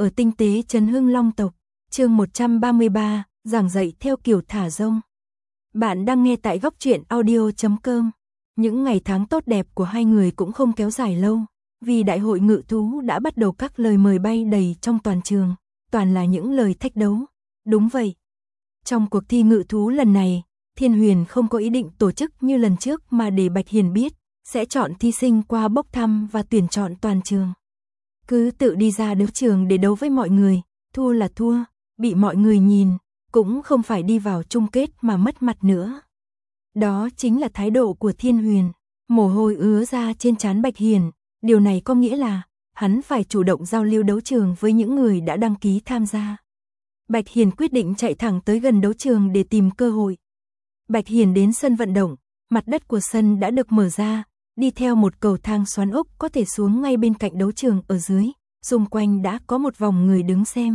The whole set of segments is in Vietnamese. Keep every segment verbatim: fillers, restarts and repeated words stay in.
ở tinh tế Trấn Hưng Long tộc, chương một trăm ba mươi ba, giảng dạy theo kiểu thả rông. Bạn đang nghe tại góc truyện audio chấm com. Những ngày tháng tốt đẹp của hai người cũng không kéo dài lâu, vì đại hội ngự thú đã bắt đầu, các lời mời bay đầy trong toàn trường, toàn là những lời thách đấu. Đúng vậy. Trong cuộc thi ngự thú lần này, Thiên Huyền không có ý định tổ chức như lần trước mà để Bạch Hiền biết, sẽ chọn thí sinh qua bốc thăm và tuyển chọn toàn trường. Cứ tự đi ra đấu trường để đấu với mọi người, thua là thua, bị mọi người nhìn, cũng không phải đi vào chung kết mà mất mặt nữa. Đó chính là thái độ của Thiên Huyền. Mồ hôi ứa ra trên trán Bạch Hiền, điều này có nghĩa là hắn phải chủ động giao lưu đấu trường với những người đã đăng ký tham gia. Bạch Hiền quyết định chạy thẳng tới gần đấu trường để tìm cơ hội. Bạch Hiền đến sân vận động, mặt đất của sân đã được mở ra, đi theo một cầu thang xoắn ốc có thể xuống ngay bên cạnh đấu trường ở dưới, xung quanh đã có một vòng người đứng xem.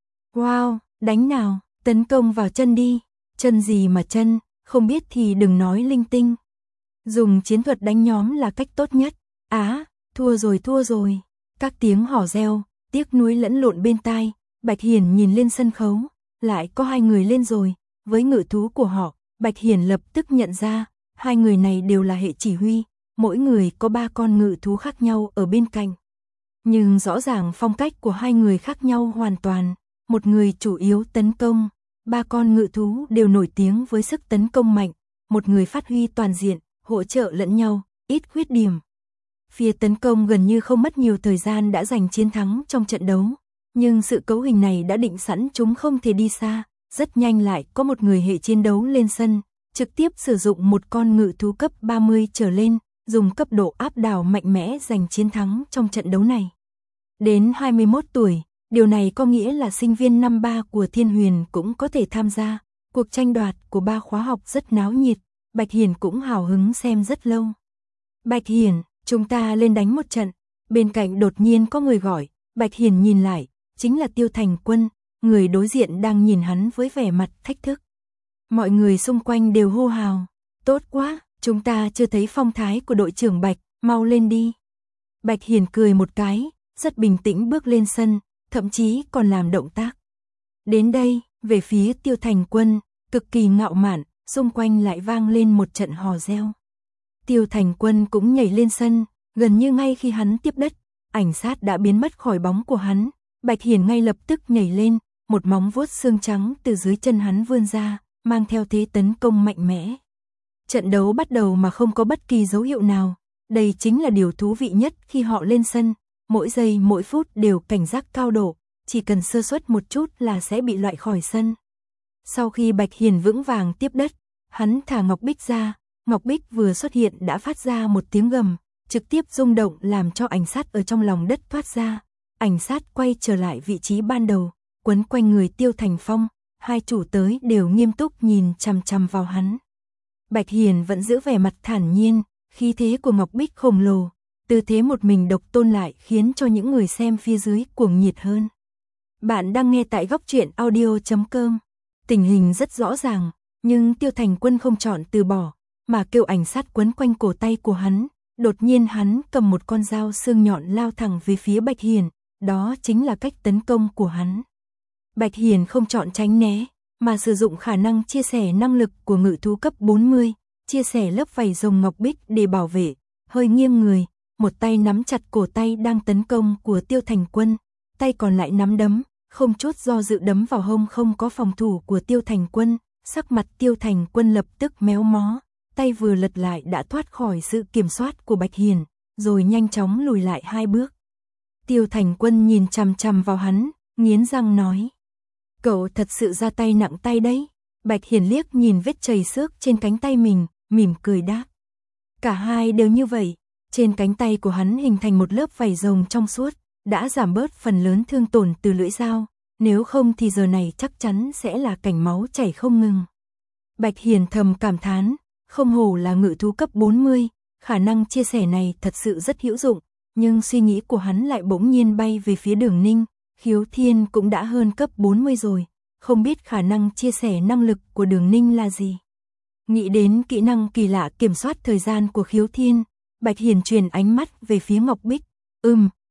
Wow, đánh nào, tấn công vào chân đi, chân gì mà chân, không biết thì đừng nói linh tinh. Dùng chiến thuật đánh nhóm là cách tốt nhất. Á, thua rồi thua rồi, các tiếng hò reo, tiếc nuối lẫn lộn bên tai. Bạch Hiền nhìn lên sân khấu, lại có hai người lên rồi, với ngự thú của họ, Bạch Hiền lập tức nhận ra, hai người này đều là hệ chỉ huy, mỗi người có ba con ngự thú khác nhau ở bên cạnh. Nhưng rõ ràng phong cách của hai người khác nhau hoàn toàn, một người chủ yếu tấn công, ba con ngự thú đều nổi tiếng với sức tấn công mạnh, một người phát huy toàn diện, hỗ trợ lẫn nhau, ít khuyết điểm. Phía tấn công gần như không mất nhiều thời gian đã giành chiến thắng trong trận đấu. Nhưng sự cấu hình này đã định sẵn chúng không thể đi xa, rất nhanh lại có một người hệ chiến đấu lên sân, trực tiếp sử dụng một con ngự thú cấp ba mươi trở lên, dùng cấp độ áp đảo mạnh mẽ giành chiến thắng trong trận đấu này. Đến hai mươi mốt tuổi, điều này có nghĩa là sinh viên năm ba của Thiên Huyền cũng có thể tham gia, cuộc tranh đoạt của ba khóa học rất náo nhiệt, Bạch Hiền cũng hào hứng xem rất lâu. Bạch Hiền, chúng ta lên đánh một trận, bên cạnh đột nhiên có người gọi, Bạch Hiền nhìn lại. Chính là Tiêu Thành Quân, người đối diện đang nhìn hắn với vẻ mặt thách thức. Mọi người xung quanh đều hô hào, tốt quá, chúng ta chưa thấy phong thái của đội trưởng Bạch, mau lên đi. Bạch Hiền cười một cái, rất bình tĩnh bước lên sân, thậm chí còn làm động tác. Đến đây, về phía Tiêu Thành Quân, cực kỳ ngạo mạn, xung quanh lại vang lên một trận hò reo. Tiêu Thành Quân cũng nhảy lên sân, gần như ngay khi hắn tiếp đất, ảnh sát đã biến mất khỏi bóng của hắn. Bạch Hiền ngay lập tức nhảy lên, một móng vuốt xương trắng từ dưới chân hắn vươn ra, mang theo thế tấn công mạnh mẽ. Trận đấu bắt đầu mà không có bất kỳ dấu hiệu nào, đây chính là điều thú vị nhất khi họ lên sân, mỗi giây mỗi phút đều cảnh giác cao độ, chỉ cần sơ suất một chút là sẽ bị loại khỏi sân. Sau khi Bạch Hiền vững vàng tiếp đất, hắn thả Ngọc Bích ra, Ngọc Bích vừa xuất hiện đã phát ra một tiếng gầm, trực tiếp rung động làm cho ảnh sát ở trong lòng đất thoát ra. Ảnh sát quay trở lại vị trí ban đầu, quấn quanh người Tiêu Thành Phong, hai chủ tới đều nghiêm túc nhìn chằm chằm vào hắn. Bạch Hiền vẫn giữ vẻ mặt thản nhiên, khí thế của Ngọc Bích khổng lồ, tư thế một mình độc tôn lại khiến cho những người xem phía dưới cuồng nhiệt hơn. Bạn đang nghe tại góc truyện audio chấm com. Tình hình rất rõ ràng, nhưng Tiêu Thành Quân không chọn từ bỏ, mà kêu ảnh sát quấn quanh cổ tay của hắn. Đột nhiên hắn cầm một con dao xương nhọn lao thẳng về phía Bạch Hiền. Đó chính là cách tấn công của hắn. Bạch Hiền không chọn tránh né, mà sử dụng khả năng chia sẻ năng lực của ngự thú cấp bốn mươi, chia sẻ lớp vảy rồng Ngọc Bích để bảo vệ, hơi nghiêng người, một tay nắm chặt cổ tay đang tấn công của Tiêu Thành Quân, tay còn lại nắm đấm, không chút do dự đấm vào hông không có phòng thủ của Tiêu Thành Quân, sắc mặt Tiêu Thành Quân lập tức méo mó, tay vừa lật lại đã thoát khỏi sự kiểm soát của Bạch Hiền, rồi nhanh chóng lùi lại hai bước. Tiêu Thành Quân nhìn chằm chằm vào hắn, nghiến răng nói. Cậu thật sự ra tay nặng tay đấy. Bạch Hiền liếc nhìn vết chảy xước trên cánh tay mình, mỉm cười đáp. Cả hai đều như vậy, trên cánh tay của hắn hình thành một lớp vảy rồng trong suốt, đã giảm bớt phần lớn thương tổn từ lưỡi dao, nếu không thì giờ này chắc chắn sẽ là cảnh máu chảy không ngừng. Bạch Hiền thầm cảm thán, không hổ là ngự thú cấp bốn mươi, khả năng chia sẻ này thật sự rất hữu dụng. Nhưng suy nghĩ của hắn lại bỗng nhiên bay về phía Đường Ninh, Khiếu Thiên cũng đã hơn cấp bốn mươi rồi, không biết khả năng chia sẻ năng lực của Đường Ninh là gì. Nghĩ đến kỹ năng kỳ lạ kiểm soát thời gian của Khiếu Thiên, Bạch Hiền truyền ánh mắt về phía Ngọc Bích, ừm,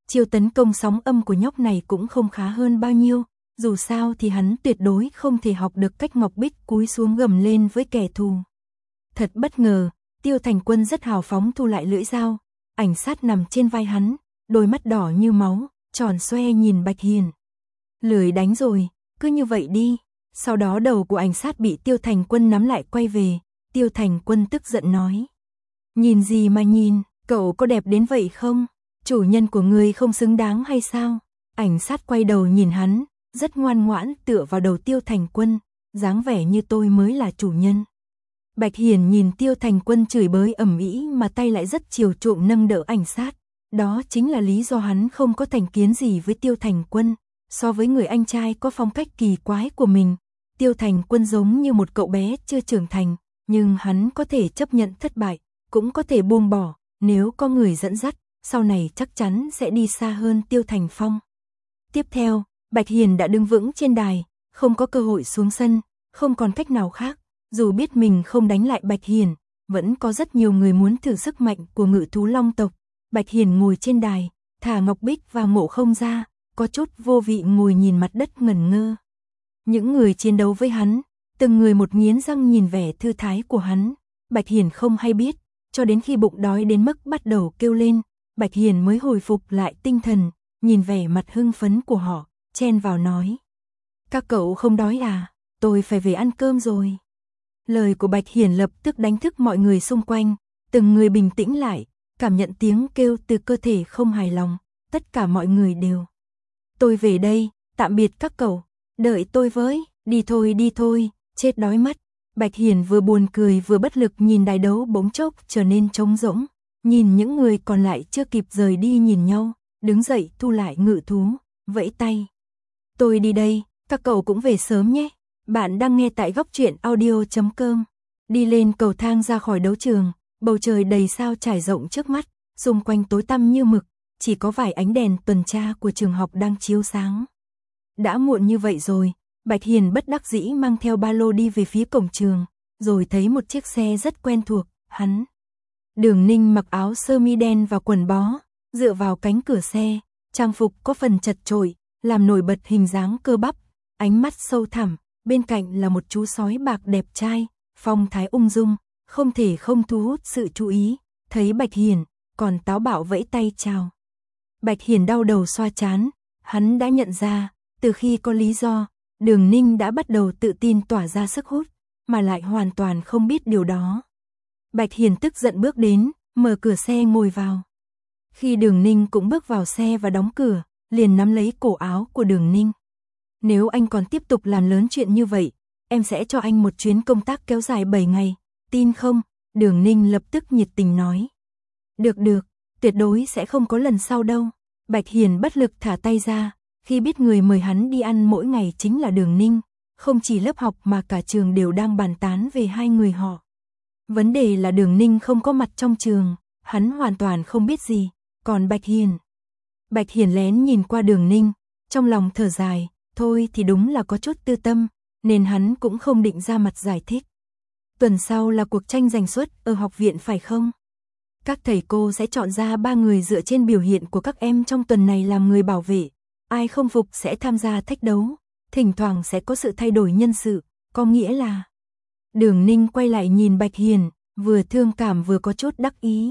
chiêu tấn công sóng âm của nhóc này cũng không khá hơn bao nhiêu, dù sao thì hắn tuyệt đối không thể học được cách Ngọc Bích cúi xuống gầm lên với kẻ thù. Thật bất ngờ, Tiêu Thành Quân rất hào phóng thu lại lưỡi dao, ảnh sát nằm trên vai hắn, đôi mắt đỏ như máu, tròn xoe nhìn Bạch Hiền. Lười đánh rồi, cứ như vậy đi. Sau đó đầu của ảnh sát bị Tiêu Thành Quân nắm lại quay về, Tiêu Thành Quân tức giận nói. Nhìn gì mà nhìn, cậu có đẹp đến vậy không? Chủ nhân của người không xứng đáng hay sao? Ảnh sát quay đầu nhìn hắn, rất ngoan ngoãn tựa vào đầu Tiêu Thành Quân, dáng vẻ như tôi mới là chủ nhân. Bạch Hiền nhìn Tiêu Thành Quân chửi bới ầm ĩ mà tay lại rất chiều chuộng nâng đỡ ảnh sát. Đó chính là lý do hắn không có thành kiến gì với Tiêu Thành Quân. So với người anh trai có phong cách kỳ quái của mình, Tiêu Thành Quân giống như một cậu bé chưa trưởng thành, nhưng hắn có thể chấp nhận thất bại, cũng có thể buông bỏ, nếu có người dẫn dắt, sau này chắc chắn sẽ đi xa hơn Tiêu Thành Phong. Tiếp theo, Bạch Hiền đã đứng vững trên đài, không có cơ hội xuống sân, không còn cách nào khác, dù biết mình không đánh lại Bạch Hiền, vẫn có rất nhiều người muốn thử sức mạnh của Ngự thú Long tộc. Bạch Hiền ngồi trên đài, thả Ngọc Bích và Ngộ Không ra, có chút vô vị ngồi nhìn mặt đất ngẩn ngơ. Những người chiến đấu với hắn, từng người một nghiến răng nhìn vẻ thư thái của hắn, Bạch Hiền không hay biết, cho đến khi bụng đói đến mức bắt đầu kêu lên, Bạch Hiền mới hồi phục lại tinh thần, nhìn vẻ mặt hưng phấn của họ, chen vào nói. Các cậu không đói à, tôi phải về ăn cơm rồi. Lời của Bạch Hiền lập tức đánh thức mọi người xung quanh, từng người bình tĩnh lại, cảm nhận tiếng kêu từ cơ thể không hài lòng, tất cả mọi người đều. Tôi về đây, tạm biệt các cậu, đợi tôi với, đi thôi đi thôi, chết đói mất. Bạch Hiền vừa buồn cười vừa bất lực nhìn đài đấu bỗng chốc trở nên trống rỗng, nhìn những người còn lại chưa kịp rời đi nhìn nhau, đứng dậy thu lại ngự thú, vẫy tay. Tôi đi đây, các cậu cũng về sớm nhé. Bạn đang nghe tại góc truyện audio chấm com. Đi lên cầu thang ra khỏi đấu trường, bầu trời đầy sao trải rộng trước mắt, xung quanh tối tăm như mực, chỉ có vài ánh đèn tuần tra của trường học đang chiếu sáng. Đã muộn như vậy rồi, Bạch Hiền bất đắc dĩ mang theo ba lô đi về phía cổng trường, rồi thấy một chiếc xe rất quen thuộc, hắn. Đường Ninh mặc áo sơ mi đen và quần bó, dựa vào cánh cửa xe, trang phục có phần chật chội, làm nổi bật hình dáng cơ bắp, ánh mắt sâu thẳm, bên cạnh là một chú sói bạc đẹp trai, phong thái ung dung, không thể không thu hút sự chú ý, thấy Bạch Hiền, còn táo bạo vẫy tay chào. Bạch Hiền đau đầu xoa trán, hắn đã nhận ra, từ khi có lý do, Đường Ninh đã bắt đầu tự tin tỏa ra sức hút, mà lại hoàn toàn không biết điều đó. Bạch Hiền tức giận bước đến, mở cửa xe ngồi vào. Khi Đường Ninh cũng bước vào xe và đóng cửa, liền nắm lấy cổ áo của Đường Ninh. Nếu anh còn tiếp tục làm lớn chuyện như vậy, em sẽ cho anh một chuyến công tác kéo dài bảy ngày, tin không? Đường Ninh lập tức nhiệt tình nói. Được được, tuyệt đối sẽ không có lần sau đâu. Bạch Hiền bất lực thả tay ra, khi biết người mời hắn đi ăn mỗi ngày chính là Đường Ninh, không chỉ lớp học mà cả trường đều đang bàn tán về hai người họ. Vấn đề là Đường Ninh không có mặt trong trường, hắn hoàn toàn không biết gì, còn Bạch Hiền. Bạch Hiền lén nhìn qua Đường Ninh, trong lòng thở dài, thôi thì đúng là có chút tư tâm, nên hắn cũng không định ra mặt giải thích. Tuần sau là cuộc tranh giành suất ở học viện phải không? Các thầy cô sẽ chọn ra ba người dựa trên biểu hiện của các em trong tuần này làm người bảo vệ. Ai không phục sẽ tham gia thách đấu, thỉnh thoảng sẽ có sự thay đổi nhân sự, có nghĩa là... Đường Ninh quay lại nhìn Bạch Hiền, vừa thương cảm vừa có chút đắc ý.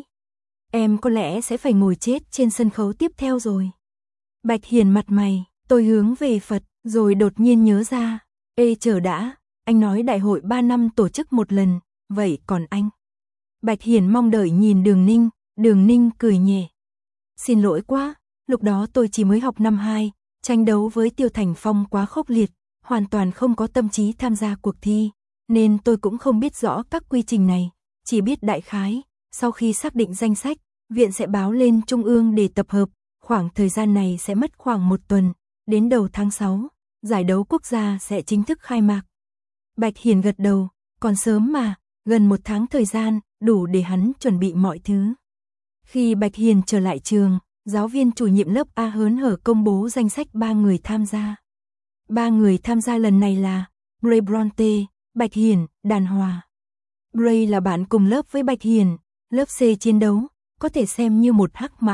Em có lẽ sẽ phải ngồi chết trên sân khấu tiếp theo rồi. Bạch Hiền mặt mày, tôi hướng về Phật, rồi đột nhiên nhớ ra. Ê chờ đã, anh nói đại hội ba năm tổ chức một lần, vậy còn anh? Bạch Hiền mong đợi nhìn Đường Ninh, Đường Ninh cười nhẹ. Xin lỗi quá, lúc đó tôi chỉ mới học năm hai, tranh đấu với Tiêu Thành Phong quá khốc liệt, hoàn toàn không có tâm trí tham gia cuộc thi, nên tôi cũng không biết rõ các quy trình này, chỉ biết đại khái, sau khi xác định danh sách, viện sẽ báo lên trung ương để tập hợp, khoảng thời gian này sẽ mất khoảng một tuần, đến đầu tháng sáu, giải đấu quốc gia sẽ chính thức khai mạc. Bạch Hiền gật đầu, còn sớm mà, gần một tháng thời gian, đủ để hắn chuẩn bị mọi thứ. Khi Bạch Hiền trở lại trường, giáo viên chủ nhiệm lớp A hớn hở công bố danh sách ba người tham gia. Ba người tham gia lần này là Bray Bronte, Bạch Hiền, Đàn Hòa. Bray là bạn cùng lớp với Bạch Hiền, lớp C chiến đấu, có thể xem như một hắc mã,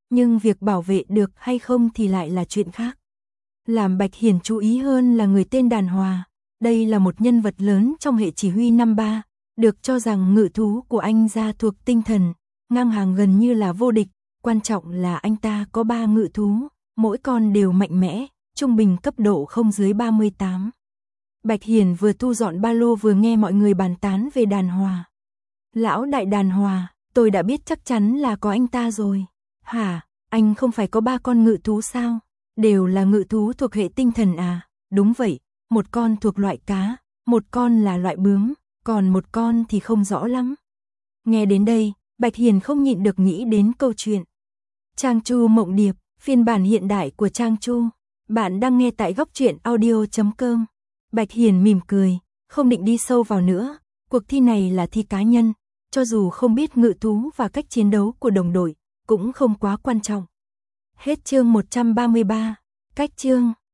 nhưng việc bảo vệ được hay không thì lại là chuyện khác. Làm Bạch Hiền chú ý hơn là người tên Đàn Hòa. Đây là một nhân vật lớn trong hệ chỉ huy năm ba, được cho rằng ngự thú của anh gia thuộc tinh thần, ngang hàng gần như là vô địch, quan trọng là anh ta có ba ngự thú, mỗi con đều mạnh mẽ, trung bình cấp độ không dưới ba mươi tám. Bạch Hiền vừa thu dọn ba lô vừa nghe mọi người bàn tán về Đàn Hòa. Lão đại Đàn Hòa, tôi đã biết chắc chắn là có anh ta rồi. Hả, anh không phải có ba con ngự thú sao? Đều là ngự thú thuộc hệ tinh thần à? Đúng vậy, một con thuộc loại cá, một con là loại bướm, còn một con thì không rõ lắm. Nghe đến đây, Bạch Hiền không nhịn được nghĩ đến câu chuyện Trang Chu Mộng Điệp, phiên bản hiện đại của Trang Chu. Bạn đang nghe tại góc truyện audio chấm com. Bạch Hiền mỉm cười, không định đi sâu vào nữa. Cuộc thi này là thi cá nhân, cho dù không biết ngự thú và cách chiến đấu của đồng đội, cũng không quá quan trọng. Hết chương một trăm ba mươi ba. Cách chương